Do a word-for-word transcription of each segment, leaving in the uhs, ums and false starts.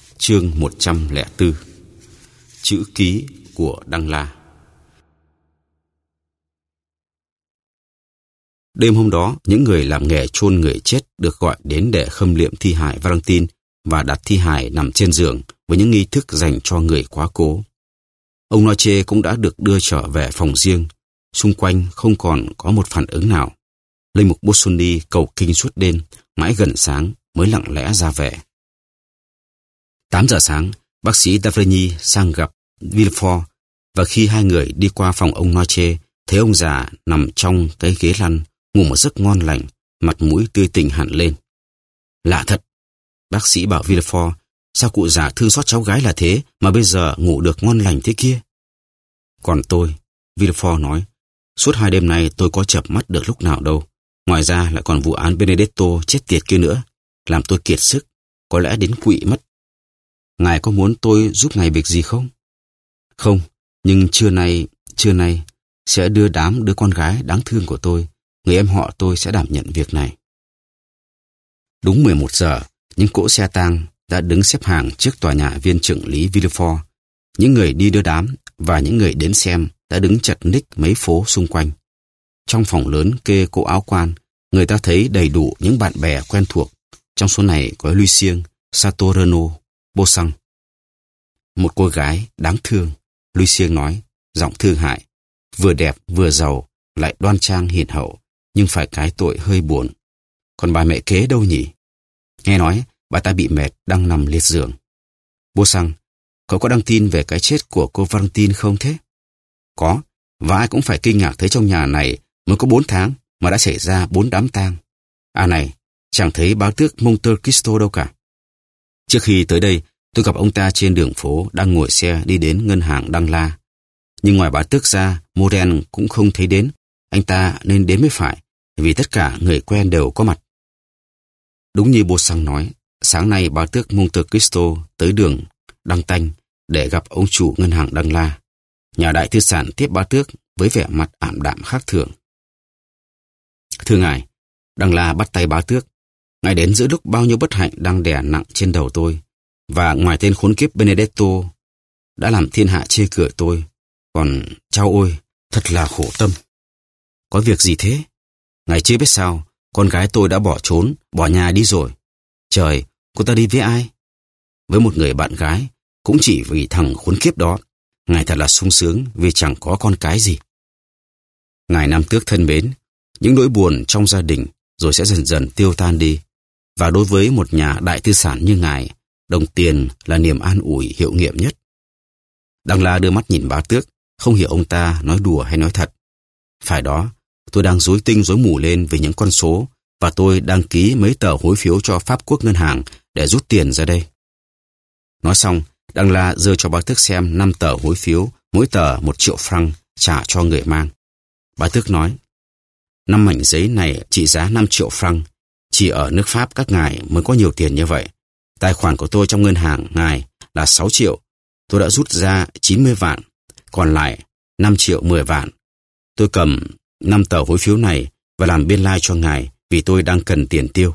Chương một trăm lẻ bốn. Chữ ký của Đăng La. Đêm hôm đó, những người làm nghề chôn người chết được gọi đến để khâm liệm thi hài Valentine và đặt thi hài nằm trên giường với những nghi thức dành cho người quá cố. Ông Noche cũng đã được đưa trở về phòng riêng. Xung quanh không còn có một phản ứng nào. Linh mục Busoni cầu kinh suốt đêm, mãi gần sáng mới lặng lẽ ra về. Tám giờ sáng, bác sĩ Davigny sang gặp Villefort, và khi hai người đi qua phòng ông Noche, thấy ông già nằm trong cái ghế lăn, ngủ một giấc ngon lành, mặt mũi tươi tỉnh hẳn lên. Lạ thật, bác sĩ bảo Villefort, sao cụ già thương xót cháu gái là thế mà bây giờ ngủ được ngon lành thế kia? Còn tôi, Villefort nói, suốt hai đêm nay tôi có chợp mắt được lúc nào đâu. Ngoài ra lại còn vụ án Benedetto chết tiệt kia nữa, làm tôi kiệt sức, có lẽ đến quỵ mất. Ngài có muốn tôi giúp ngài việc gì không? Không, nhưng trưa nay, trưa nay sẽ đưa đám đứa con gái đáng thương của tôi, người em họ tôi sẽ đảm nhận việc này. Đúng mười một giờ, những cỗ xe tang đã đứng xếp hàng trước tòa nhà viên trưởng lý Villefort. Những người đi đưa đám và những người đến xem đã đứng chật ních mấy phố xung quanh. Trong phòng lớn kê cỗ áo quan, người ta thấy đầy đủ những bạn bè quen thuộc. Trong số này có Lucien, Satorno, Bosang. Một cô gái đáng thương, Lucien nói, giọng thương hại, vừa đẹp vừa giàu, lại đoan trang hiền hậu, nhưng phải cái tội hơi buồn. Còn bà mẹ kế đâu nhỉ? Nghe nói bà ta bị mệt đang nằm liệt giường. Bosang, cậu có đăng tin về cái chết của cô Valentine không thế? Có, và ai cũng phải kinh ngạc thấy trong nhà này mới có bốn tháng mà đã xảy ra bốn đám tang. À này, chẳng thấy báo tước Monte Cristo đâu cả. Trước khi tới đây, tôi gặp ông ta trên đường phố đang ngồi xe đi đến ngân hàng Đăng La. Nhưng ngoài báo tước ra, Morel cũng không thấy đến. Anh ta nên đến mới phải, vì tất cả người quen đều có mặt. Đúng như Bosang nói, sáng nay báo tước Monte Cristo tới đường Đăng Tanh để gặp ông chủ ngân hàng Đăng La. Nhà đại tư sản tiếp báo tước với vẻ mặt ảm đạm khác thường. Thưa ngài, Đăng La bắt tay báo tước. Ngài đến giữa lúc bao nhiêu bất hạnh đang đè nặng trên đầu tôi, và ngoài tên khốn kiếp Benedetto đã làm thiên hạ chê cười tôi, còn chao ôi, thật là khổ tâm. Có việc gì thế? Ngài chưa biết sao, con gái tôi đã bỏ trốn, bỏ nhà đi rồi. Trời, cô ta đi với ai? Với một người bạn gái, cũng chỉ vì thằng khốn kiếp đó. Ngài thật là sung sướng vì chẳng có con cái gì. Ngài Nam Tước thân mến, những nỗi buồn trong gia đình rồi sẽ dần dần tiêu tan đi. Và đối với một nhà đại tư sản như ngài, đồng tiền là niềm an ủi hiệu nghiệm nhất. Đăng La đưa mắt nhìn báo tước, không hiểu ông ta nói đùa hay nói thật. Phải đó, tôi đang rối tinh rối mù lên về những con số, và tôi đang ký mấy tờ hối phiếu cho Pháp Quốc ngân hàng để rút tiền ra đây. Nói xong, Đăng La giơ cho báo tước xem năm tờ hối phiếu, mỗi tờ một triệu franc trả cho người mang. Báo tước nói, năm mảnh giấy này trị giá năm triệu franc. Chỉ ở nước Pháp các ngài mới có nhiều tiền như vậy. Tài khoản của tôi trong ngân hàng ngài là sáu triệu. Tôi đã rút ra chín mươi vạn, còn lại năm triệu mười vạn. Tôi cầm năm tờ hối phiếu này và làm biên lai cho ngài vì tôi đang cần tiền tiêu.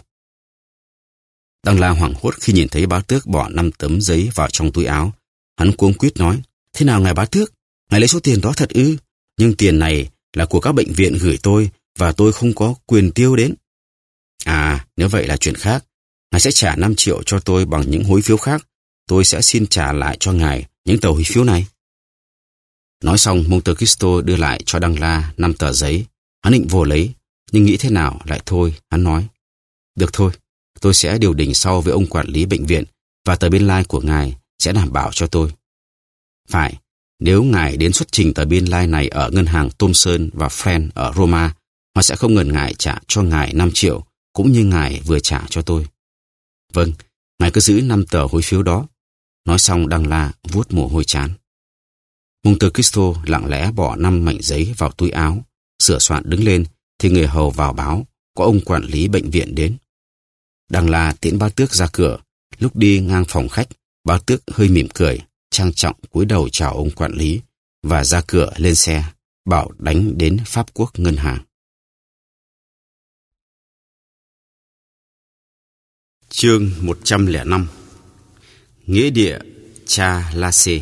Đăng La hoảng hốt khi nhìn thấy báo tước bỏ năm tấm giấy vào trong túi áo. Hắn cuống quýt nói, thế nào ngài báo tước? Ngài lấy số tiền đó thật ư? Nhưng tiền này là của các bệnh viện gửi tôi và tôi không có quyền tiêu đến. À, nếu vậy là chuyện khác. Ngài sẽ trả năm triệu cho tôi bằng những hối phiếu khác. Tôi sẽ xin trả lại cho ngài những tờ hối phiếu này. Nói xong, Monte Cristo đưa lại cho Đăng La năm tờ giấy. Hắn định vô lấy, nhưng nghĩ thế nào lại thôi. Hắn nói, được thôi, tôi sẽ điều đình sau với ông quản lý bệnh viện và tờ biên lai của ngài sẽ đảm bảo cho tôi. Phải, nếu ngài đến xuất trình tờ biên lai này ở ngân hàng Thomson và Friend ở Roma, họ sẽ không ngần ngại trả cho ngài năm triệu, cũng như ngài vừa trả cho tôi. Vâng, ngài cứ giữ năm tờ hối phiếu đó. Nói xong, Đăng La vuốt mồ hôi trán. Monte Cristo lặng lẽ bỏ năm mảnh giấy vào túi áo, sửa soạn đứng lên, thì người hầu vào báo có ông quản lý bệnh viện đến. Đăng La tiễn báo tước ra cửa. Lúc đi ngang phòng khách, báo tước hơi mỉm cười, trang trọng cúi đầu chào ông quản lý và ra cửa lên xe, bảo đánh đến Pháp Quốc ngân hàng. Chương một trăm lẻ năm. Nghĩa địa Cha Lasse.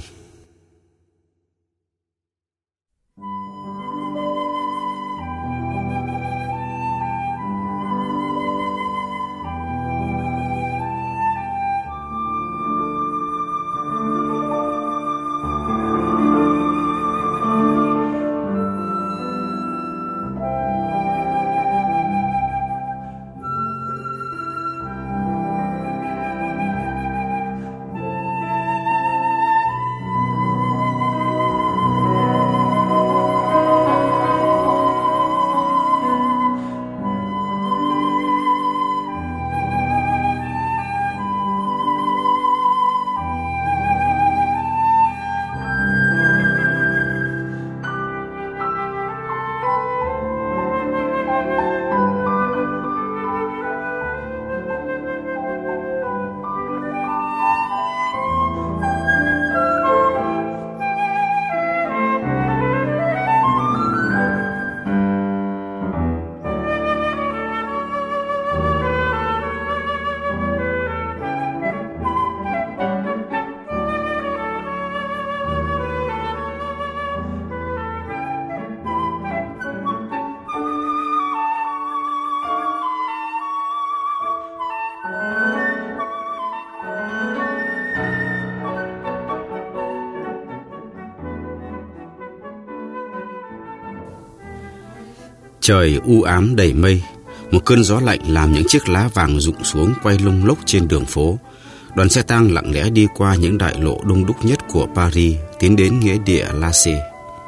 Trời u ám đầy mây, một cơn gió lạnh làm những chiếc lá vàng rụng xuống quay lung lốc trên đường phố. Đoàn xe tang lặng lẽ đi qua những đại lộ đông đúc nhất của Paris, tiến đến nghĩa địa Lasse.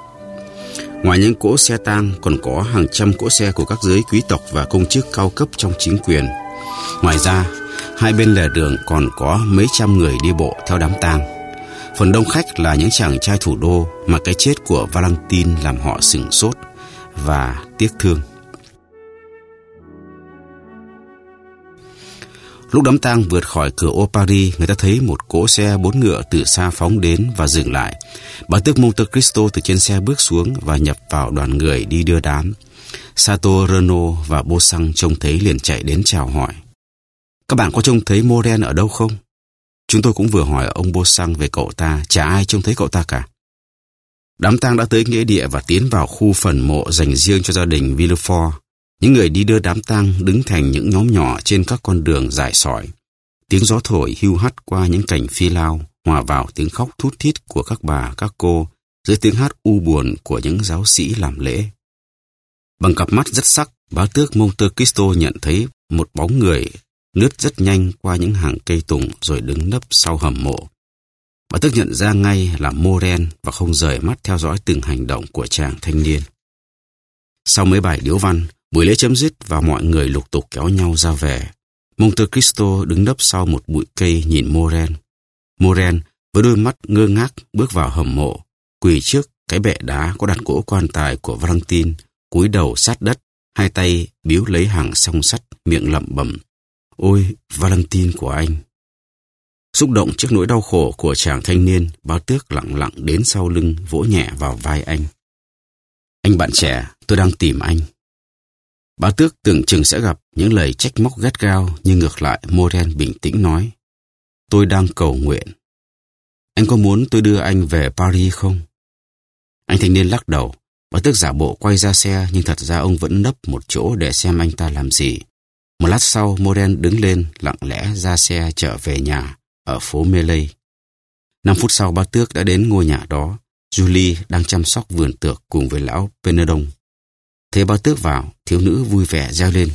Ngoài những cỗ xe tang còn có hàng trăm cỗ xe của các giới quý tộc và công chức cao cấp trong chính quyền. Ngoài ra, hai bên lề đường còn có mấy trăm người đi bộ theo đám tang. Phần đông khách là những chàng trai thủ đô mà cái chết của Valentine làm họ sửng sốt và tiếc thương. Lúc đám tang vượt khỏi cửa ô Paris, người ta thấy một cỗ xe bốn ngựa từ xa phóng đến và dừng lại. Bá tước Monte Cristo từ trên xe bước xuống và nhập vào đoàn người đi đưa đám. Sato, Renaud và Beauchamp trông thấy liền chạy đến chào hỏi. Các bạn có trông thấy Morel ở đâu không? Chúng tôi cũng vừa hỏi ông Beauchamp về cậu ta, chả ai trông thấy cậu ta cả. Đám tang đã tới nghĩa địa và tiến vào khu phần mộ dành riêng cho gia đình Villefort. Những người đi đưa đám tang đứng thành những nhóm nhỏ trên các con đường dài sỏi. Tiếng gió thổi hiu hắt qua những cành phi lao, hòa vào tiếng khóc thút thít của các bà, các cô, dưới tiếng hát u buồn của những giáo sĩ làm lễ. Bằng cặp mắt rất sắc, bá tước Monte Cristo nhận thấy một bóng người lướt rất nhanh qua những hàng cây tùng rồi đứng nấp sau hầm mộ. Bá tước nhận ra ngay là Morel và không rời mắt theo dõi từng hành động của chàng thanh niên. Sau mấy bài điếu văn, buổi lễ chấm dứt và mọi người lục tục kéo nhau ra về. Monte Cristo đứng nấp sau một bụi cây nhìn Morel. Morel với đôi mắt ngơ ngác bước vào hầm mộ, quỳ trước cái bệ đá có đặt cỗ quan tài của Valentine, cúi đầu sát đất, hai tay biếu lấy hàng song sắt, miệng lẩm bẩm: "Ôi, Valentine của anh!" Xúc động trước nỗi đau khổ của chàng thanh niên, bá tước lặng lặng đến sau lưng vỗ nhẹ vào vai anh. "Anh bạn trẻ, tôi đang tìm anh." Bá tước tưởng chừng sẽ gặp những lời trách móc gắt gao, nhưng ngược lại Morel bình tĩnh nói: "Tôi đang cầu nguyện. Anh có muốn tôi đưa anh về Paris không?" Anh thanh niên lắc đầu. Bá tước giả bộ quay ra xe, nhưng thật ra ông vẫn nấp một chỗ để xem anh ta làm gì. Một lát sau, Morel đứng lên lặng lẽ ra xe trở về nhà ở phố Melee. Năm phút sau, bá tước đã đến ngôi nhà đó. Julie đang chăm sóc vườn tược cùng với lão Penedon. Thấy bá tước vào, thiếu nữ vui vẻ reo lên: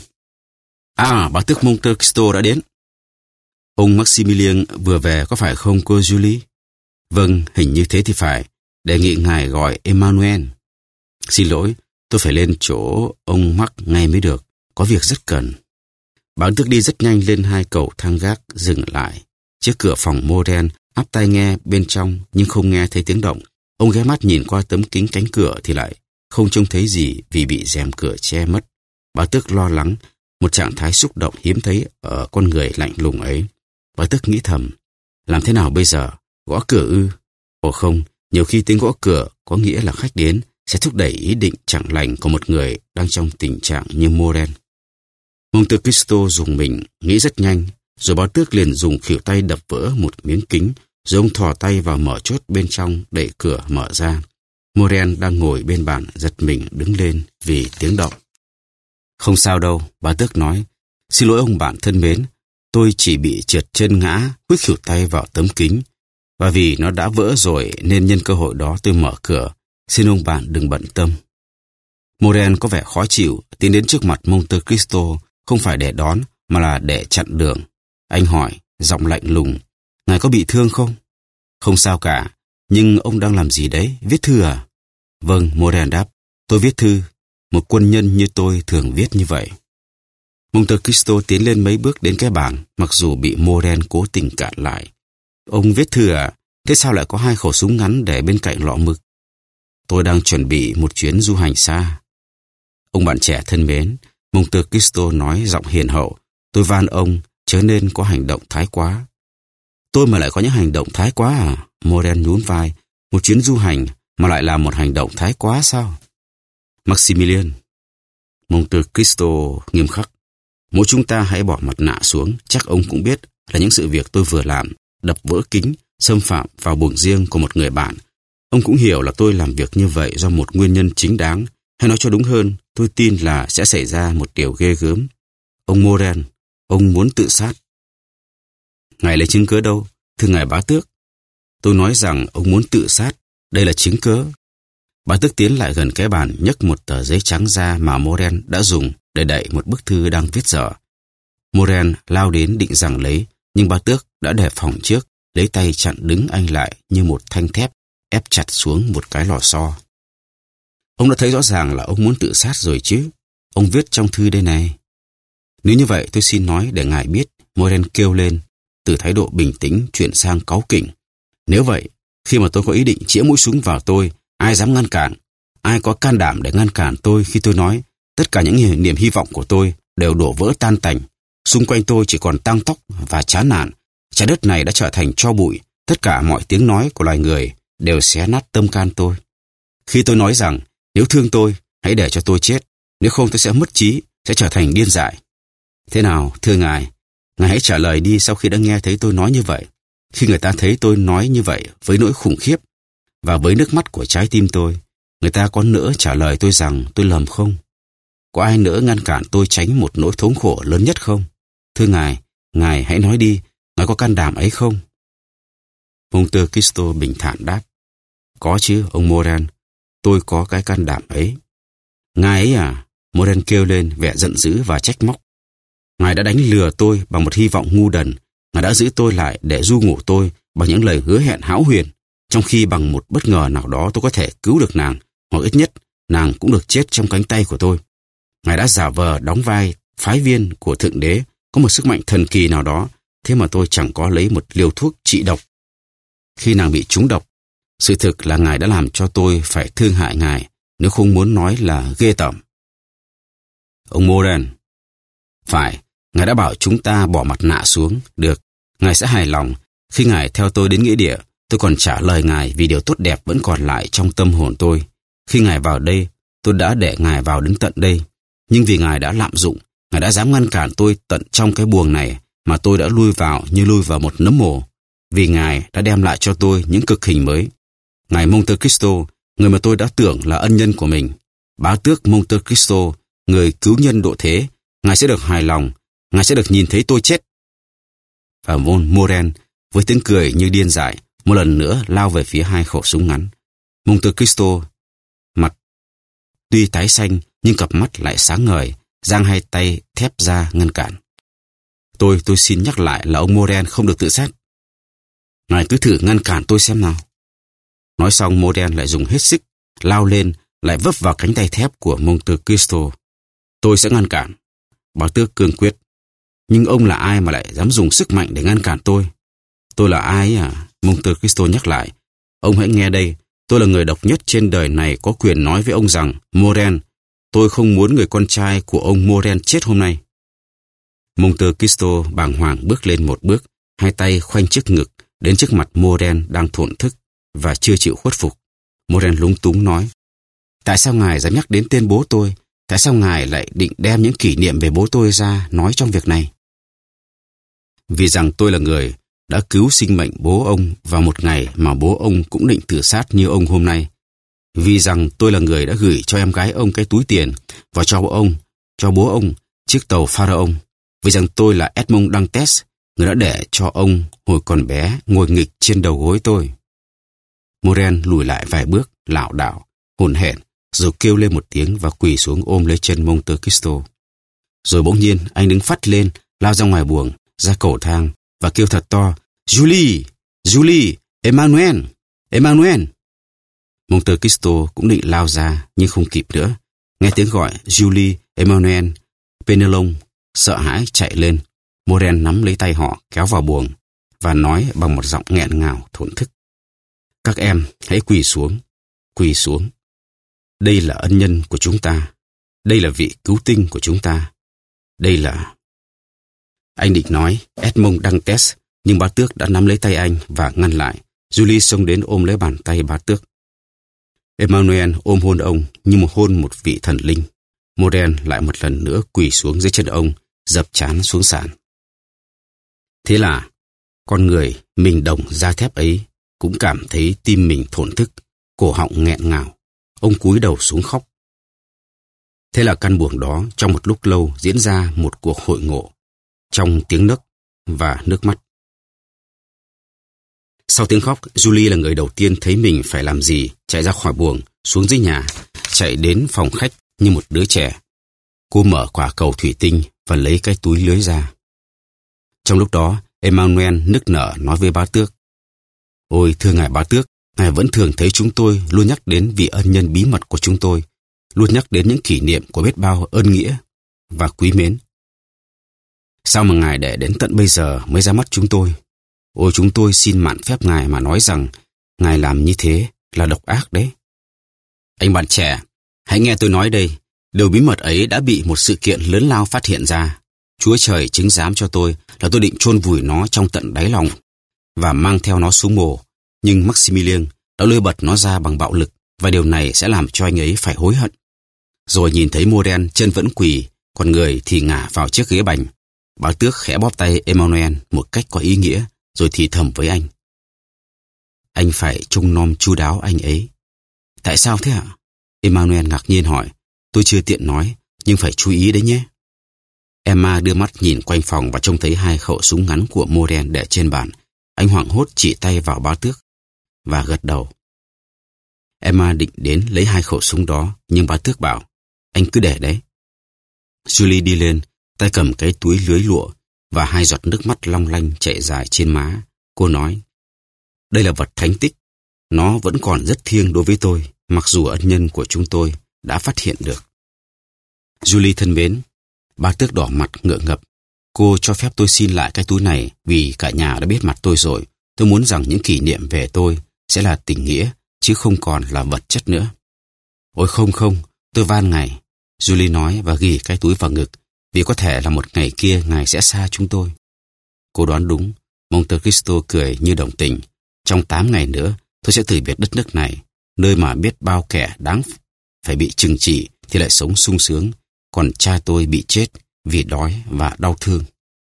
"À, bá tước Monte Cristo đã đến." "Ông Maximilien vừa về có phải không cô Julie?" "Vâng, hình như thế thì phải. Đề nghị ngài gọi Emmanuel." "Xin lỗi, tôi phải lên chỗ ông Max ngay mới được. Có việc rất cần." Bá tước đi rất nhanh lên hai cầu thang gác, dừng lại trước cửa phòng Morel, áp tai nghe bên trong nhưng không nghe thấy tiếng động. Ông ghé mắt nhìn qua tấm kính cánh cửa thì lại không trông thấy gì vì bị rèm cửa che mất. Bá tước lo lắng, một trạng thái xúc động hiếm thấy ở con người lạnh lùng ấy. Bá tước nghĩ thầm: làm thế nào bây giờ? Gõ cửa ư? Ồ không, nhiều khi tiếng gõ cửa có nghĩa là khách đến sẽ thúc đẩy ý định chẳng lành của một người đang trong tình trạng như Morel. Monte Cristo dùng mình, nghĩ rất nhanh, Rồi báo tước liền dùng khuỷu tay đập vỡ một miếng kính, rồi ông thò tay vào mở chốt bên trong, đẩy cửa mở ra. Moren đang ngồi bên bàn giật mình đứng lên vì tiếng động. Không sao đâu, báo tước nói. Xin lỗi ông bạn thân mến, tôi chỉ bị trượt chân ngã, huých khuỷu tay vào tấm kính. Và vì nó đã vỡ rồi nên nhân cơ hội đó tôi mở cửa. Xin ông bạn đừng bận tâm. Moren có vẻ khó chịu, tiến đến trước mặt Monte Cristo, không phải để đón mà là để chặn đường. Anh hỏi, giọng lạnh lùng, ngài có bị thương không? Không sao cả, nhưng ông đang làm gì đấy, viết thư à? Vâng, Moren đáp, tôi viết thư. Một quân nhân như tôi thường viết như vậy. Monte Cristo tiến lên mấy bước đến cái bàn, mặc dù bị Moren cố tình cản lại. Ông viết thư à? Thế sao lại có hai khẩu súng ngắn để bên cạnh lọ mực? Tôi đang chuẩn bị một chuyến du hành xa. Ông bạn trẻ thân mến, Monte Cristo nói giọng hiền hậu, tôi van ông chớ nên có hành động thái quá. Tôi mà lại có những hành động thái quá à? Moren nhún vai, một chuyến du hành mà lại là một hành động thái quá sao? Maximilian, Monte Cristo nghiêm khắc, mỗi chúng ta hãy bỏ mặt nạ xuống, chắc ông cũng biết là những sự việc tôi vừa làm, đập vỡ kính, xâm phạm vào buồng riêng của một người bạn. Ông cũng hiểu là tôi làm việc như vậy do một nguyên nhân chính đáng, hay nói cho đúng hơn, tôi tin là sẽ xảy ra một điều ghê gớm. Ông Moren, ông muốn tự sát. Ngài lấy chứng cớ đâu, thưa ngài bá tước? Tôi nói rằng ông muốn tự sát, đây là chứng cớ. Bá tước tiến lại gần cái bàn, nhấc một tờ giấy trắng ra mà Moren đã dùng để đậy một bức thư đang viết dở. Moren lao đến định giằng lấy, nhưng bá tước đã đề phòng trước, lấy tay chặn đứng anh lại như một thanh thép, ép chặt xuống một cái lò xo. Ông đã thấy rõ ràng là ông muốn tự sát rồi chứ. Ông viết trong thư đây này. Nếu như vậy tôi xin nói để ngài biết, Moren kêu lên, từ thái độ bình tĩnh chuyển sang cáu kỉnh. Nếu vậy, khi mà tôi có ý định chĩa mũi súng vào tôi, ai dám ngăn cản? Ai có can đảm để ngăn cản tôi khi tôi nói tất cả những niềm hy vọng của tôi đều đổ vỡ tan tành. Xung quanh tôi chỉ còn tang tóc và chán nản. Trái đất này đã trở thành tro bụi. Tất cả mọi tiếng nói của loài người đều xé nát tâm can tôi. Khi tôi nói rằng nếu thương tôi, hãy để cho tôi chết. Nếu không tôi sẽ mất trí, sẽ trở thành điên dại. Thế nào, thưa ngài? Ngài hãy trả lời đi sau khi đã nghe thấy tôi nói như vậy. Khi người ta thấy tôi nói như vậy với nỗi khủng khiếp và với nước mắt của trái tim tôi, người ta có nỡ trả lời tôi rằng tôi lầm không? Có ai nỡ ngăn cản tôi tránh một nỗi thống khổ lớn nhất không? Thưa ngài, ngài hãy nói đi, ngài có can đảm ấy không? Monte Cristo bình thản đáp. Có chứ, ông Moren, tôi có cái can đảm ấy. Ngài ấy à? Moren kêu lên vẻ giận dữ và trách móc. Ngài đã đánh lừa tôi bằng một hy vọng ngu đần. Ngài đã giữ tôi lại để ru ngủ tôi bằng những lời hứa hẹn hão huyền, trong khi bằng một bất ngờ nào đó tôi có thể cứu được nàng, hoặc ít nhất nàng cũng được chết trong cánh tay của tôi. Ngài đã giả vờ đóng vai phái viên của Thượng Đế, có một sức mạnh thần kỳ nào đó, thế mà tôi chẳng có lấy một liều thuốc trị độc. Khi nàng bị trúng độc, sự thực là ngài đã làm cho tôi phải thương hại ngài, nếu không muốn nói là ghê tởm. Ông Moren, phải, ngài đã bảo chúng ta bỏ mặt nạ xuống, được, ngài sẽ hài lòng. Khi ngài theo tôi đến nghĩa địa, tôi còn trả lời ngài vì điều tốt đẹp vẫn còn lại trong tâm hồn tôi. Khi ngài vào đây, tôi đã để ngài vào đến tận đây. Nhưng vì ngài đã lạm dụng, ngài đã dám ngăn cản tôi tận trong cái buồng này mà tôi đã lui vào như lui vào một nấm mồ. Vì ngài đã đem lại cho tôi những cực hình mới. Ngài Monte Cristo, người mà tôi đã tưởng là ân nhân của mình. Bá tước Monte Cristo, người cứu nhân độ thế, ngài sẽ được hài lòng, ngài sẽ được nhìn thấy tôi chết. Và Von Moren, với tiếng cười như điên dại, một lần nữa lao về phía hai khẩu súng ngắn. Monte Cristo, mặt tuy tái xanh nhưng cặp mắt lại sáng ngời, giang hai tay thép ra ngăn cản. Tôi, tôi xin nhắc lại là ông Moren không được tự sát. Ngài cứ thử ngăn cản tôi xem nào. Nói xong, Moren lại dùng hết sức, lao lên, lại vấp vào cánh tay thép của Monte Cristo. Tôi sẽ ngăn cản. Bá tước cương quyết. Nhưng ông là ai mà lại dám dùng sức mạnh để ngăn cản tôi? Tôi là ai à? Monte Cristo nhắc lại. Ông hãy nghe đây, tôi là người độc nhất trên đời này có quyền nói với ông rằng, Moren, tôi không muốn người con trai của ông Moren chết hôm nay. Monte Cristo bàng hoàng bước lên một bước, hai tay khoanh trước ngực, đến trước mặt Moren đang thổn thức và chưa chịu khuất phục. Moren lúng túng nói, tại sao ngài dám nhắc đến tên bố tôi? Tại sao ngài lại định đem những kỷ niệm về bố tôi ra nói trong việc này? Vì rằng tôi là người đã cứu sinh mệnh bố ông vào một ngày mà bố ông cũng định tự sát như ông hôm nay. Vì rằng tôi là người đã gửi cho em gái ông cái túi tiền và cho bố ông, cho bố ông chiếc tàu Pharaon. Vì rằng tôi là Edmond Dantes, người đã để cho ông hồi còn bé ngồi nghịch trên đầu gối tôi. Morel lùi lại vài bước, lảo đảo, hồn hển, rồi kêu lên một tiếng và quỳ xuống ôm lấy chân Monte Cristo. Rồi bỗng nhiên anh đứng phắt lên, lao ra ngoài buồng, ra cầu thang và kêu thật to: Julie, Julie, Emmanuel, Emmanuel. Monte Cristo cũng định lao ra nhưng không kịp nữa. Nghe tiếng gọi Julie, Emmanuel, Penelon sợ hãi chạy lên. Morel nắm lấy tay họ kéo vào buồng và nói bằng một giọng nghẹn ngào thổn thức: Các em hãy quỳ xuống, quỳ xuống. Đây là ân nhân của chúng ta. Đây là vị cứu tinh của chúng ta. Đây là... Anh định nói Edmond Dantes, nhưng bá tước đã nắm lấy tay anh và ngăn lại. Julie xông đến ôm lấy bàn tay bá tước. Emmanuel ôm hôn ông như một hôn một vị thần linh. Morel lại một lần nữa quỳ xuống dưới chân ông, dập trán xuống sàn. Thế là con người mình đồng da thép ấy cũng cảm thấy tim mình thổn thức, cổ họng nghẹn ngào. Ông cúi đầu xuống khóc. Thế là căn buồng đó trong một lúc lâu diễn ra một cuộc hội ngộ trong tiếng nấc và nước mắt. Sau tiếng khóc, Julie là người đầu tiên thấy mình phải làm gì, chạy ra khỏi buồng, xuống dưới nhà, chạy đến phòng khách như một đứa trẻ. Cô mở quả cầu thủy tinh và lấy cái túi lưới ra. Trong lúc đó, Emmanuel nức nở nói với bá tước: Ôi thưa ngài bá tước, ngài vẫn thường thấy chúng tôi luôn nhắc đến vị ân nhân bí mật của chúng tôi, luôn nhắc đến những kỷ niệm của biết bao ơn nghĩa và quý mến. Sao mà ngài để đến tận bây giờ mới ra mắt chúng tôi? Ôi chúng tôi xin mạn phép ngài mà nói rằng ngài làm như thế là độc ác đấy. Anh bạn trẻ, hãy nghe tôi nói đây. Điều bí mật ấy đã bị một sự kiện lớn lao phát hiện ra. Chúa trời chứng giám cho tôi là tôi định chôn vùi nó trong tận đáy lòng và mang theo nó xuống mồ. Nhưng Maximilien đã lôi bật nó ra bằng bạo lực và điều này sẽ làm cho anh ấy phải hối hận. Rồi nhìn thấy Morel chân vẫn quỳ, còn người thì ngả vào chiếc ghế bành. Bá tước khẽ bóp tay Emmanuel một cách có ý nghĩa, rồi thì thầm với anh: Anh phải trông nom chu đáo anh ấy. Tại sao thế ạ? Emmanuel ngạc nhiên hỏi. Tôi chưa tiện nói, nhưng phải chú ý đấy nhé. Emma đưa mắt nhìn quanh phòng và trông thấy hai khẩu súng ngắn của Morel để trên bàn. Anh hoảng hốt chỉ tay vào bá tước và gật đầu. Emma định đến lấy hai khẩu súng đó, nhưng bá tước bảo: Anh cứ để đấy. Julie đi lên, tay cầm cái túi lưới lụa và hai giọt nước mắt long lanh chảy dài trên má. Cô nói: Đây là vật thánh tích. Nó vẫn còn rất thiêng đối với tôi, mặc dù ân nhân của chúng tôi đã phát hiện được. Julie thân mến, bá tước đỏ mặt ngượng ngập. Cô cho phép tôi xin lại cái túi này vì cả nhà đã biết mặt tôi rồi. Tôi muốn rằng những kỷ niệm về tôi sẽ là tình nghĩa, chứ không còn là vật chất nữa. Ôi không không, tôi van ngài, Julie nói và ghi cái túi vào ngực, vì có thể là một ngày kia ngài sẽ xa chúng tôi. Cô đoán đúng. Monte Cristo cười như đồng tình. Trong tám ngày nữa, tôi sẽ từ biệt đất nước này, nơi mà biết bao kẻ đáng phải bị trừng trị thì lại sống sung sướng, còn cha tôi bị chết vì đói và đau thương.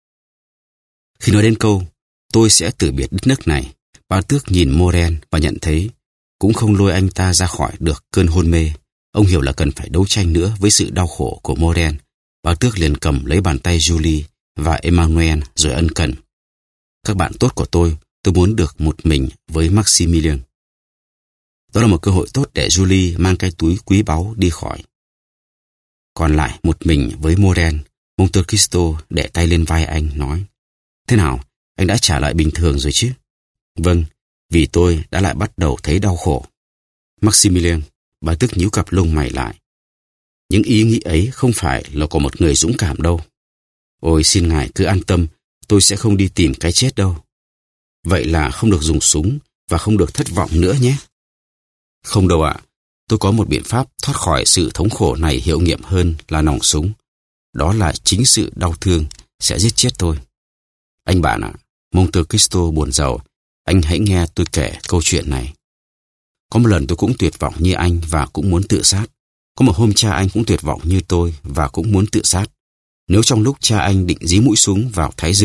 Khi nói đến câu tôi sẽ từ biệt đất nước này, bá tước nhìn Morel và nhận thấy cũng không lôi anh ta ra khỏi được cơn hôn mê. Ông hiểu là cần phải đấu tranh nữa với sự đau khổ của Morel. Bá tước liền cầm lấy bàn tay Julie và Emmanuel rồi ân cần: Các bạn tốt của tôi, tôi muốn được một mình với Maximilien. Đó là một cơ hội tốt để Julie mang cái túi quý báu đi khỏi. Còn lại một mình với Morel, Monte Cristo đè tay lên vai anh nói: Thế nào, anh đã trả lại bình thường rồi chứ? Vâng, vì tôi đã lại bắt đầu thấy đau khổ. Maximilien, bá tước nhíu cặp lông mày lại. Những ý nghĩ ấy không phải là của một người dũng cảm đâu. Ôi xin ngài cứ an tâm, tôi sẽ không đi tìm cái chết đâu. Vậy là không được dùng súng và không được thất vọng nữa nhé. Không đâu ạ, tôi có một biện pháp thoát khỏi sự thống khổ này hiệu nghiệm hơn là nòng súng. Đó là chính sự đau thương sẽ giết chết tôi. Anh bạn ạ, Monte Cristo buồn rầu, anh hãy nghe tôi kể câu chuyện này. Có một lần tôi cũng tuyệt vọng như anh và cũng muốn tự sát. Có một hôm cha anh cũng tuyệt vọng như tôi và cũng muốn tự sát. Nếu trong lúc cha anh định dí mũi súng vào thái dương,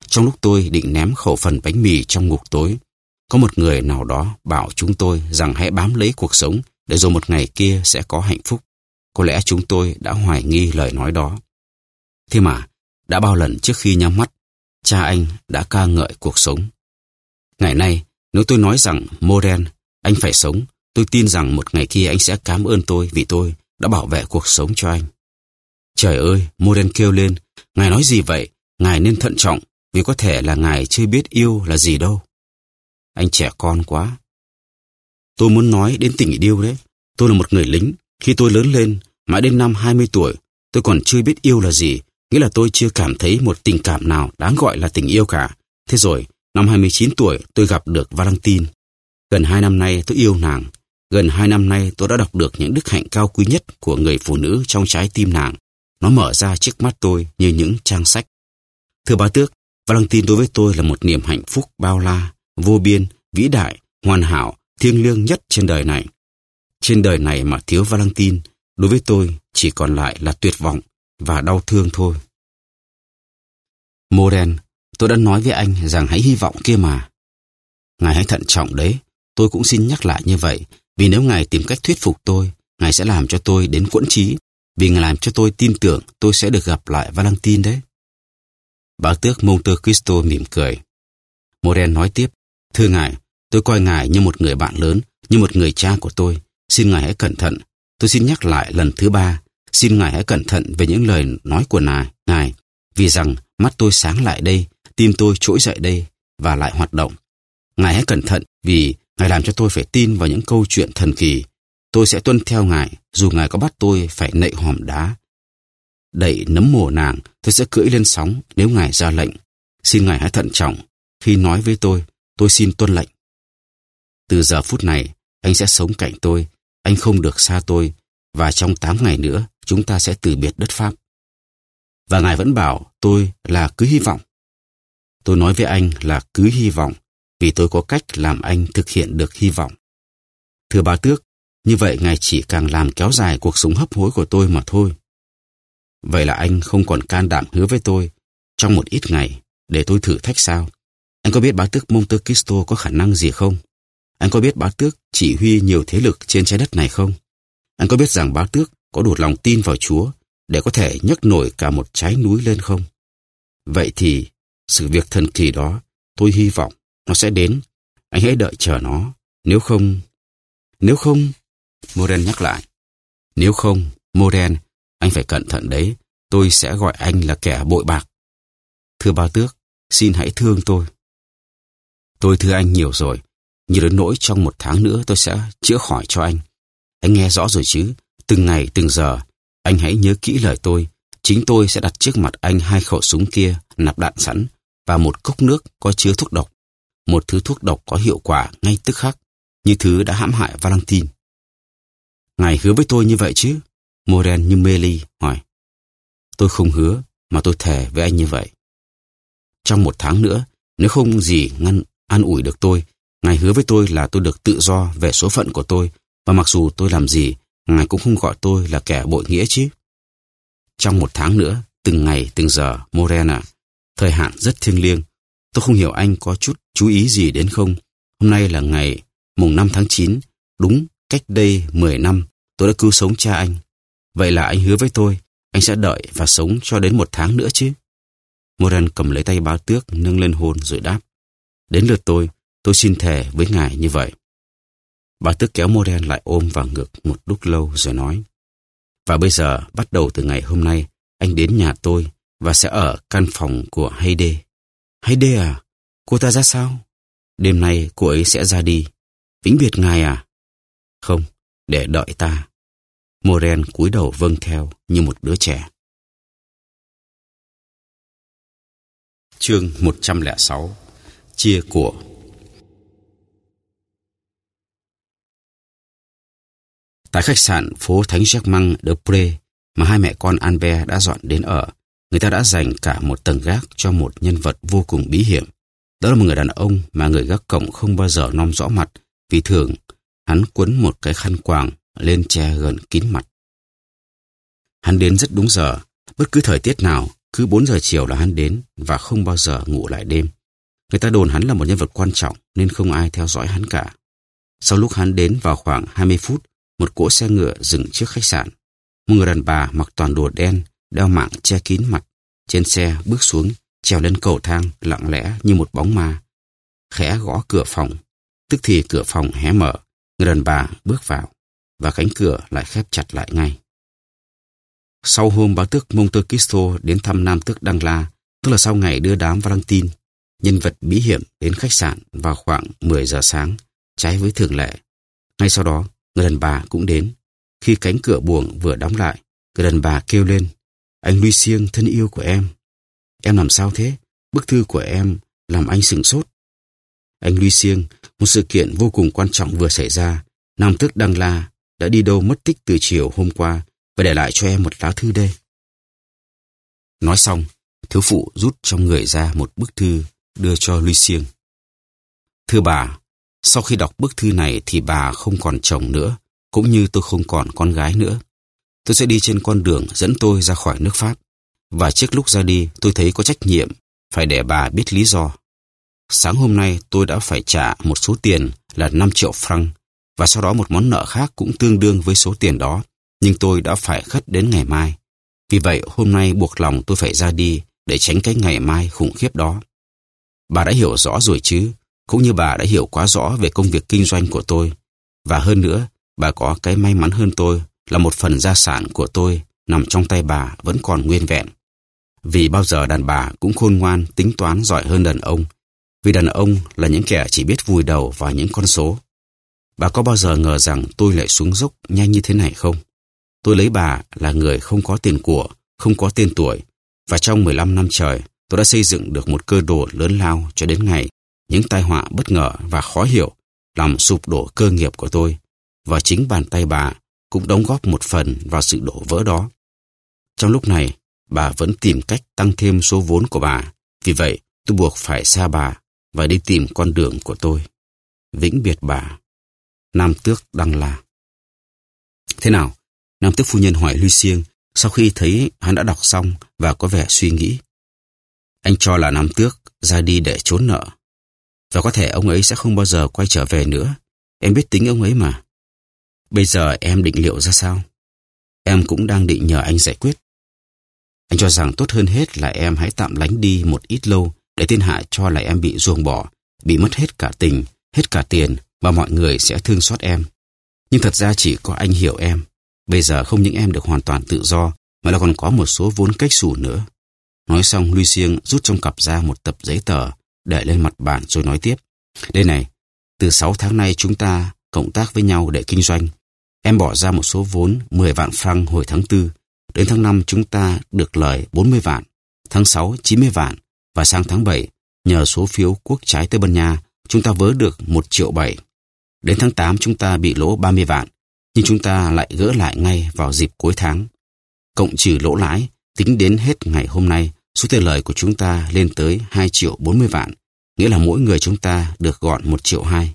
trong lúc tôi định ném khẩu phần bánh mì trong ngục tối, có một người nào đó bảo chúng tôi rằng hãy bám lấy cuộc sống để rồi một ngày kia sẽ có hạnh phúc. Có lẽ chúng tôi đã hoài nghi lời nói đó. Thế mà, đã bao lần trước khi nhắm mắt, cha anh đã ca ngợi cuộc sống. Ngày nay, nếu tôi nói rằng Moren, anh phải sống, tôi tin rằng một ngày kia anh sẽ cảm ơn tôi vì tôi đã bảo vệ cuộc sống cho anh. Trời ơi, Moren kêu lên, ngài nói gì vậy? Ngài nên thận trọng, vì có thể là ngài chưa biết yêu là gì đâu. Anh trẻ con quá. Tôi muốn nói đến tình yêu đấy. Tôi là một người lính. Khi tôi lớn lên, mãi đến năm hai mươi tuổi, tôi còn chưa biết yêu là gì. Nghĩa là tôi chưa cảm thấy một tình cảm nào đáng gọi là tình yêu cả. Thế rồi, năm hai mươi chín tuổi, tôi gặp được Valentine. Gần hai năm nay tôi yêu nàng. Gần hai năm nay tôi đã đọc được những đức hạnh cao quý nhất của người phụ nữ trong trái tim nàng. Nó mở ra trước mắt tôi như những trang sách. Thưa bá tước, Valentine đối với tôi là một niềm hạnh phúc bao la, vô biên, vĩ đại, hoàn hảo, thiêng liêng nhất trên đời này. Trên đời này mà thiếu Valentine, đối với tôi chỉ còn lại là tuyệt vọng và đau thương thôi. Moren, tôi đã nói với anh rằng hãy hy vọng kia mà. Ngài hãy thận trọng đấy, tôi cũng xin nhắc lại như vậy, vì nếu ngài tìm cách thuyết phục tôi, ngài sẽ làm cho tôi đến quẫn trí, vì ngài làm cho tôi tin tưởng tôi sẽ được gặp lại Valentine đấy. Bá tước Monte Cristo mỉm cười. Moren nói tiếp, thưa ngài, tôi coi ngài như một người bạn lớn, như một người cha của tôi. Xin ngài hãy cẩn thận. Tôi xin nhắc lại lần thứ ba, xin ngài hãy cẩn thận về những lời nói của ngài, ngài, vì rằng mắt tôi sáng lại đây, tim tôi trỗi dậy đây và lại hoạt động. Ngài hãy cẩn thận vì ngài làm cho tôi phải tin vào những câu chuyện thần kỳ. Tôi sẽ tuân theo ngài, dù ngài có bắt tôi phải nậy hòm đá, đậy nấm mồ nàng, tôi sẽ cưỡi lên sóng nếu ngài ra lệnh. Xin ngài hãy thận trọng khi nói với tôi, tôi xin tuân lệnh. Từ giờ phút này, anh sẽ sống cạnh tôi, anh không được xa tôi, và trong tám ngày nữa, chúng ta sẽ từ biệt đất Pháp. Và ngài vẫn bảo tôi là cứ hy vọng. Tôi nói với anh là cứ hy vọng, vì tôi có cách làm anh thực hiện được hy vọng. Thưa bá tước, như vậy ngài chỉ càng làm kéo dài cuộc sống hấp hối của tôi mà thôi. Vậy là anh không còn can đảm hứa với tôi trong một ít ngày để tôi thử thách sao? Anh có biết bá tước Monte Cristo có khả năng gì không? Anh có biết bá tước chỉ huy nhiều thế lực trên trái đất này không? Anh có biết rằng bá tước có đủ lòng tin vào Chúa để có thể nhấc nổi cả một trái núi lên không? Vậy thì sự việc thần kỳ đó, tôi hy vọng nó sẽ đến. Anh hãy đợi chờ nó. Nếu không... Nếu không... Moren nhắc lại. Nếu không, Moren, anh phải cẩn thận đấy. Tôi sẽ gọi anh là kẻ bội bạc. Thưa bá tước, xin hãy thương tôi. Tôi thương anh nhiều rồi. Như đến nỗi trong một tháng nữa tôi sẽ chữa khỏi cho anh. Anh nghe rõ rồi chứ? Từng ngày, từng giờ, anh hãy nhớ kỹ lời tôi. Chính tôi sẽ đặt trước mặt anh hai khẩu súng kia nạp đạn sẵn và một cốc nước có chứa thuốc độc. Một thứ thuốc độc có hiệu quả ngay tức khắc, như thứ đã hãm hại Valentine. Ngài hứa với tôi như vậy chứ? Moren như mê ly hỏi. Tôi không hứa, mà tôi thề với anh như vậy. Trong một tháng nữa, nếu không gì ngăn an ủi được tôi, ngài hứa với tôi là tôi được tự do về số phận của tôi, và mặc dù tôi làm gì, ngài cũng không gọi tôi là kẻ bội nghĩa chứ. Trong một tháng nữa, từng ngày, từng giờ, Moren à, thời hạn rất thiêng liêng. Tôi không hiểu anh có chút chú ý gì đến không. Hôm nay là ngày mùng năm tháng chín, đúng cách đây mười năm, tôi đã cứu sống cha anh. Vậy là anh hứa với tôi, anh sẽ đợi và sống cho đến một tháng nữa chứ. Moren cầm lấy tay bá tước, nâng lên hôn rồi đáp. Đến lượt tôi, tôi xin thề với ngài như vậy. Bá tước kéo Moren lại ôm vào ngực một lúc lâu rồi nói. Và bây giờ, bắt đầu từ ngày hôm nay, anh đến nhà tôi và sẽ ở căn phòng của Heide. Heide à? Cô ta ra sao? Đêm nay cô ấy sẽ ra đi. Vĩnh biệt ngài à? Không, để đợi ta. Moren cúi đầu vâng theo như một đứa trẻ. Chương một trăm lẻ sáu. Chia của. Tại khách sạn phố Thánh Germain-des-Prés mà hai mẹ con Albert đã dọn đến ở, người ta đã dành cả một tầng gác cho một nhân vật vô cùng bí hiểm. Đó là một người đàn ông mà người gác cổng không bao giờ nom rõ mặt, vì thường hắn quấn một cái khăn quàng lên che gần kín mặt. Hắn đến rất đúng giờ, bất cứ thời tiết nào, Cứ bốn giờ chiều là hắn đến và không bao giờ ngủ lại đêm. Người ta đồn hắn là một nhân vật quan trọng nên không ai theo dõi hắn cả. Sau lúc hắn đến vào khoảng hai mươi phút, một cỗ xe ngựa dừng trước khách sạn. Một người đàn bà mặc toàn đồ đen, đeo mạng che kín mặt. Trên xe bước xuống, trèo lên cầu thang lặng lẽ như một bóng ma. Khẽ gõ cửa phòng. Tức thì cửa phòng hé mở. Người đàn bà bước vào và cánh cửa lại khép chặt lại ngay. Sau hôm bá tước Monte Cristo đến thăm nam tước Đăng La, tức là sau ngày đưa đám Valentine, nhân vật bí hiểm đến khách sạn vào khoảng mười giờ sáng, trái với thường lệ. Ngay sau đó, người đàn bà cũng đến. Khi cánh cửa buồng vừa đóng lại, người đàn bà kêu lên: "Anh Lucien thân yêu của em. Em làm sao thế? Bức thư của em làm anh sửng sốt." "Anh Lucien, một sự kiện vô cùng quan trọng vừa xảy ra. Nam tước Đăng La đã đi đâu mất tích từ chiều hôm qua và để lại cho em một lá thư đây." Nói xong, thiếu phụ rút trong người ra một bức thư đưa cho Lucien. "Thưa bà, sau khi đọc bức thư này thì bà không còn chồng nữa, cũng như tôi không còn con gái nữa. Tôi sẽ đi trên con đường dẫn tôi ra khỏi nước Pháp. Và trước lúc ra đi, tôi thấy có trách nhiệm phải để bà biết lý do. Sáng hôm nay tôi đã phải trả một số tiền là năm triệu franc, và sau đó một món nợ khác cũng tương đương với số tiền đó, nhưng tôi đã phải khất đến ngày mai. Vì vậy hôm nay buộc lòng tôi phải ra đi để tránh cái ngày mai khủng khiếp đó. Bà đã hiểu rõ rồi chứ, cũng như bà đã hiểu quá rõ về công việc kinh doanh của tôi. Và hơn nữa, bà có cái may mắn hơn tôi là một phần gia sản của tôi nằm trong tay bà vẫn còn nguyên vẹn. Vì bao giờ đàn bà cũng khôn ngoan, tính toán giỏi hơn đàn ông. Vì đàn ông là những kẻ chỉ biết vùi đầu vào những con số. Bà có bao giờ ngờ rằng tôi lại xuống dốc nhanh như thế này không? Tôi lấy bà là người không có tiền của, không có tên tuổi. Và trong mười lăm năm trời, tôi đã xây dựng được một cơ đồ lớn lao cho đến ngày những tai họa bất ngờ và khó hiểu làm sụp đổ cơ nghiệp của tôi. Và chính bàn tay bà cũng đóng góp một phần vào sự đổ vỡ đó. Trong lúc này, bà vẫn tìm cách tăng thêm số vốn của bà. Vì vậy, tôi buộc phải xa bà và đi tìm con đường của tôi. Vĩnh biệt bà. Nam tước Đăng La." "Thế nào?" Nam tước phu nhân hỏi Lucien sau khi thấy hắn đã đọc xong và có vẻ suy nghĩ. "Anh cho là nam tước ra đi để trốn nợ. Và có thể ông ấy sẽ không bao giờ quay trở về nữa. Em biết tính ông ấy mà. Bây giờ em định liệu ra sao?" "Em cũng đang định nhờ anh giải quyết. Anh cho rằng tốt hơn hết là em hãy tạm lánh đi một ít lâu để thiên hạ cho là em bị ruồng bỏ, bị mất hết cả tình, hết cả tiền và mọi người sẽ thương xót em. Nhưng thật ra chỉ có anh hiểu em. Bây giờ không những em được hoàn toàn tự do mà là còn có một số vốn cách xù nữa." Nói xong, Lucien rút trong cặp ra một tập giấy tờ để lên mặt bàn rồi nói tiếp. "Đây này, từ sáu tháng nay chúng ta cộng tác với nhau để kinh doanh. Em bỏ ra một số vốn mười vạn franc hồi tháng tư. Đến tháng năm chúng ta được lời bốn mươi vạn, tháng sáu chín mươi vạn, và sang tháng bảy, nhờ số phiếu quốc trái Tây Ban Nha, chúng ta vớ được một triệu bảy. Đến tháng tám chúng ta bị lỗ ba mươi vạn, nhưng chúng ta lại gỡ lại ngay vào dịp cuối tháng. Cộng trừ lỗ lãi, tính đến hết ngày hôm nay, số tiền lời của chúng ta lên tới hai triệu bốn mươi vạn, nghĩa là mỗi người chúng ta được gọn một triệu hai.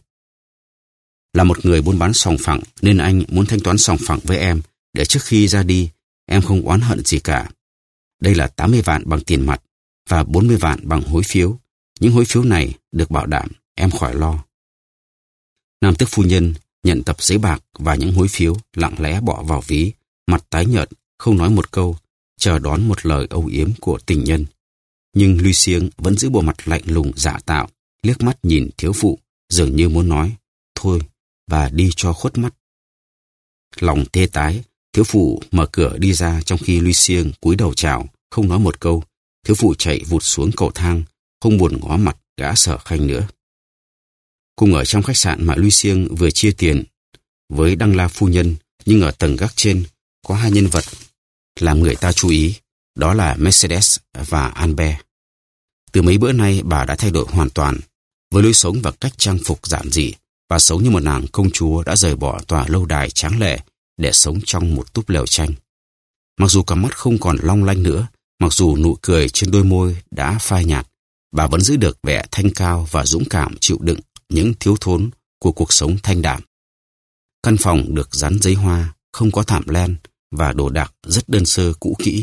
Là một người buôn bán sòng phẳng nên anh muốn thanh toán sòng phẳng với em để trước khi ra đi, em không oán hận gì cả. Đây là tám mươi vạn bằng tiền mặt và bốn mươi vạn bằng hối phiếu. Những hối phiếu này được bảo đảm, em khỏi lo." Nam tước phu nhân nhận tập giấy bạc và những hối phiếu, lặng lẽ bỏ vào ví, mặt tái nhợt, không nói một câu, chờ đón một lời âu yếm của tình nhân. Nhưng Lucien vẫn giữ bộ mặt lạnh lùng giả tạo, liếc mắt nhìn thiếu phụ, dường như muốn nói: "Thôi, bà đi cho khuất mắt." Lòng tê tái, thiếu phụ mở cửa đi ra trong khi Lucien cúi đầu chào, không nói một câu. Thiếu phụ chạy vụt xuống cầu thang, không buồn ngó mặt gã Sở Khanh nữa. Cùng ở trong khách sạn mà Lucien vừa chia tiền với Đăng La phu nhân, nhưng ở tầng gác trên có hai nhân vật làm người ta chú ý, đó là Mercedes và Albert. Từ mấy bữa nay bà đã thay đổi hoàn toàn, với lối sống và cách trang phục giản dị. Bà sống như một nàng công chúa đã rời bỏ tòa lâu đài tráng lệ để sống trong một túp lều tranh. Mặc dù cả mắt không còn long lanh nữa, mặc dù nụ cười trên đôi môi đã phai nhạt, bà vẫn giữ được vẻ thanh cao và dũng cảm chịu đựng những thiếu thốn của cuộc sống thanh đạm. Căn phòng được dán giấy hoa, không có thảm len và đồ đạc rất đơn sơ cũ kỹ,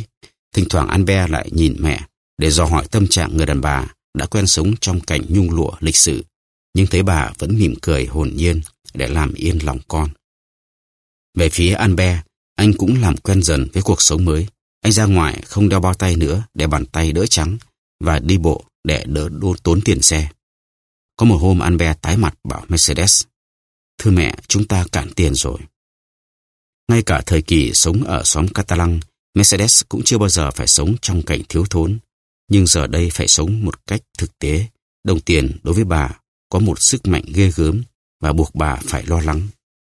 Thỉnh thoảng Albert lại nhìn mẹ để dò hỏi tâm trạng người đàn bà đã quen sống trong cảnh nhung lụa lịch sự, nhưng thấy bà vẫn mỉm cười hồn nhiên để làm yên lòng con. Về phía Albert, anh cũng làm quen dần với cuộc sống mới. Anh ra ngoài không đeo bao tay nữa để bàn tay đỡ trắng và đi bộ để đỡ tốn tiền xe. Có một hôm Albert tái mặt bảo Mercedes: "Thưa mẹ, chúng ta cạn tiền rồi." Ngay cả thời kỳ sống ở xóm Catalan, Mercedes cũng chưa bao giờ phải sống trong cảnh thiếu thốn. Nhưng giờ đây phải sống một cách thực tế. Đồng tiền đối với bà có một sức mạnh ghê gớm và buộc bà phải lo lắng.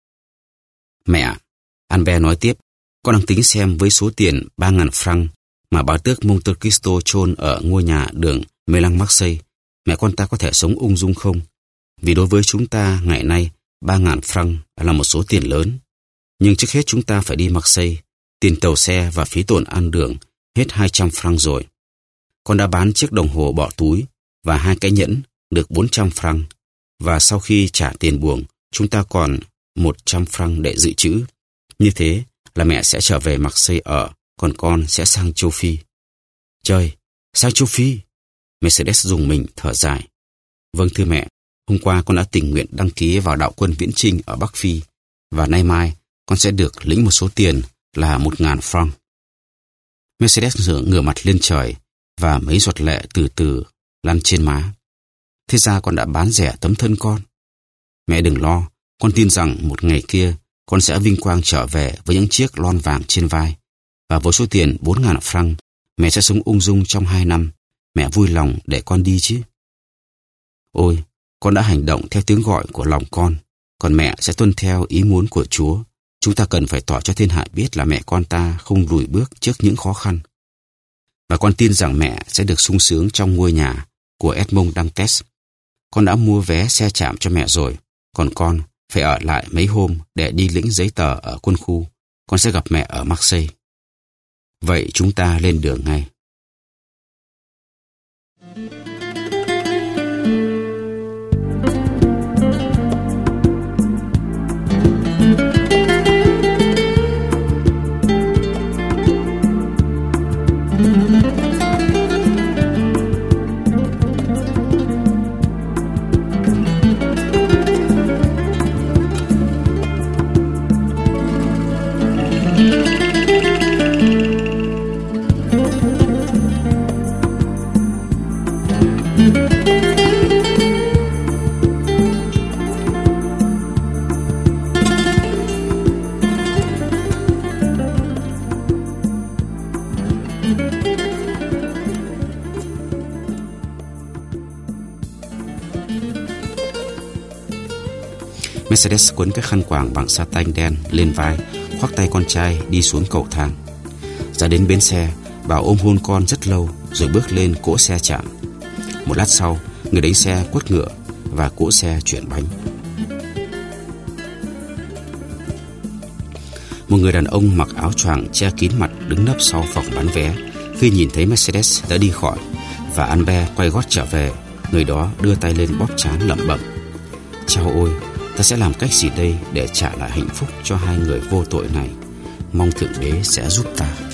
"Mẹ," Albert nói tiếp, "con đang tính xem với số tiền ba ngàn franc mà bà tước Monte Cristo chôn ở ngôi nhà đường Melang Marseille, mẹ con ta có thể sống ung dung không? Vì đối với chúng ta ngày nay, ba ngàn franc là một số tiền lớn. Nhưng trước hết chúng ta phải đi Marseille, tiền tàu xe và phí tổn ăn đường hết hai trăm franc rồi. Con đã bán chiếc đồng hồ bỏ túi và hai cái nhẫn được bốn trăm franc, và sau khi trả tiền buồng, chúng ta còn một trăm franc để dự trữ. Như thế là mẹ sẽ trở về Marseille ở, còn con sẽ sang châu Phi." "Trời, sang châu Phi?" Mercedes dùng mình thở dài. "Vâng thưa mẹ, hôm qua con đã tình nguyện đăng ký vào đạo quân viễn chinh ở Bắc Phi, và nay mai con sẽ được lĩnh một số tiền là một ngàn franc." Mercedes ngửa, ngửa mặt lên trời và mấy giọt lệ từ từ lăn trên má. "Thế ra con đã bán rẻ tấm thân con. Mẹ đừng lo, con tin rằng một ngày kia con sẽ vinh quang trở về với những chiếc lon vàng trên vai. Và với số tiền bốn ngàn franc, mẹ sẽ sống ung dung trong hai năm. Mẹ vui lòng để con đi chứ." "Ôi, con đã hành động theo tiếng gọi của lòng con, còn mẹ sẽ tuân theo ý muốn của Chúa. Chúng ta cần phải tỏ cho thiên hạ biết là mẹ con ta không lùi bước trước những khó khăn. Và con tin rằng mẹ sẽ được sung sướng trong ngôi nhà của Edmond Dantes. Con đã mua vé xe chạm cho mẹ rồi, còn con phải ở lại mấy hôm để đi lĩnh giấy tờ ở quân khu. Con sẽ gặp mẹ ở Marseille. Vậy chúng ta lên đường ngay." Mercedes quấn cái khăn quàng bằng sa tanh đen lên vai, khoác tay con trai đi xuống cầu thang. Ra đến bến xe, bà ôm hôn con rất lâu rồi bước lên cỗ xe chạm. Một lát sau, người đánh xe quất ngựa và cỗ xe chuyển bánh. Một người đàn ông mặc áo choàng che kín mặt đứng nấp sau phòng bán vé. Khi nhìn thấy Mercedes đã đi khỏi và Albert quay gót trở về, người đó đưa tay lên bóp trán lẩm bẩm: "Chao ôi, ta sẽ làm cách gì đây để trả lại hạnh phúc cho hai người vô tội này? Mong Thượng Đế sẽ giúp ta."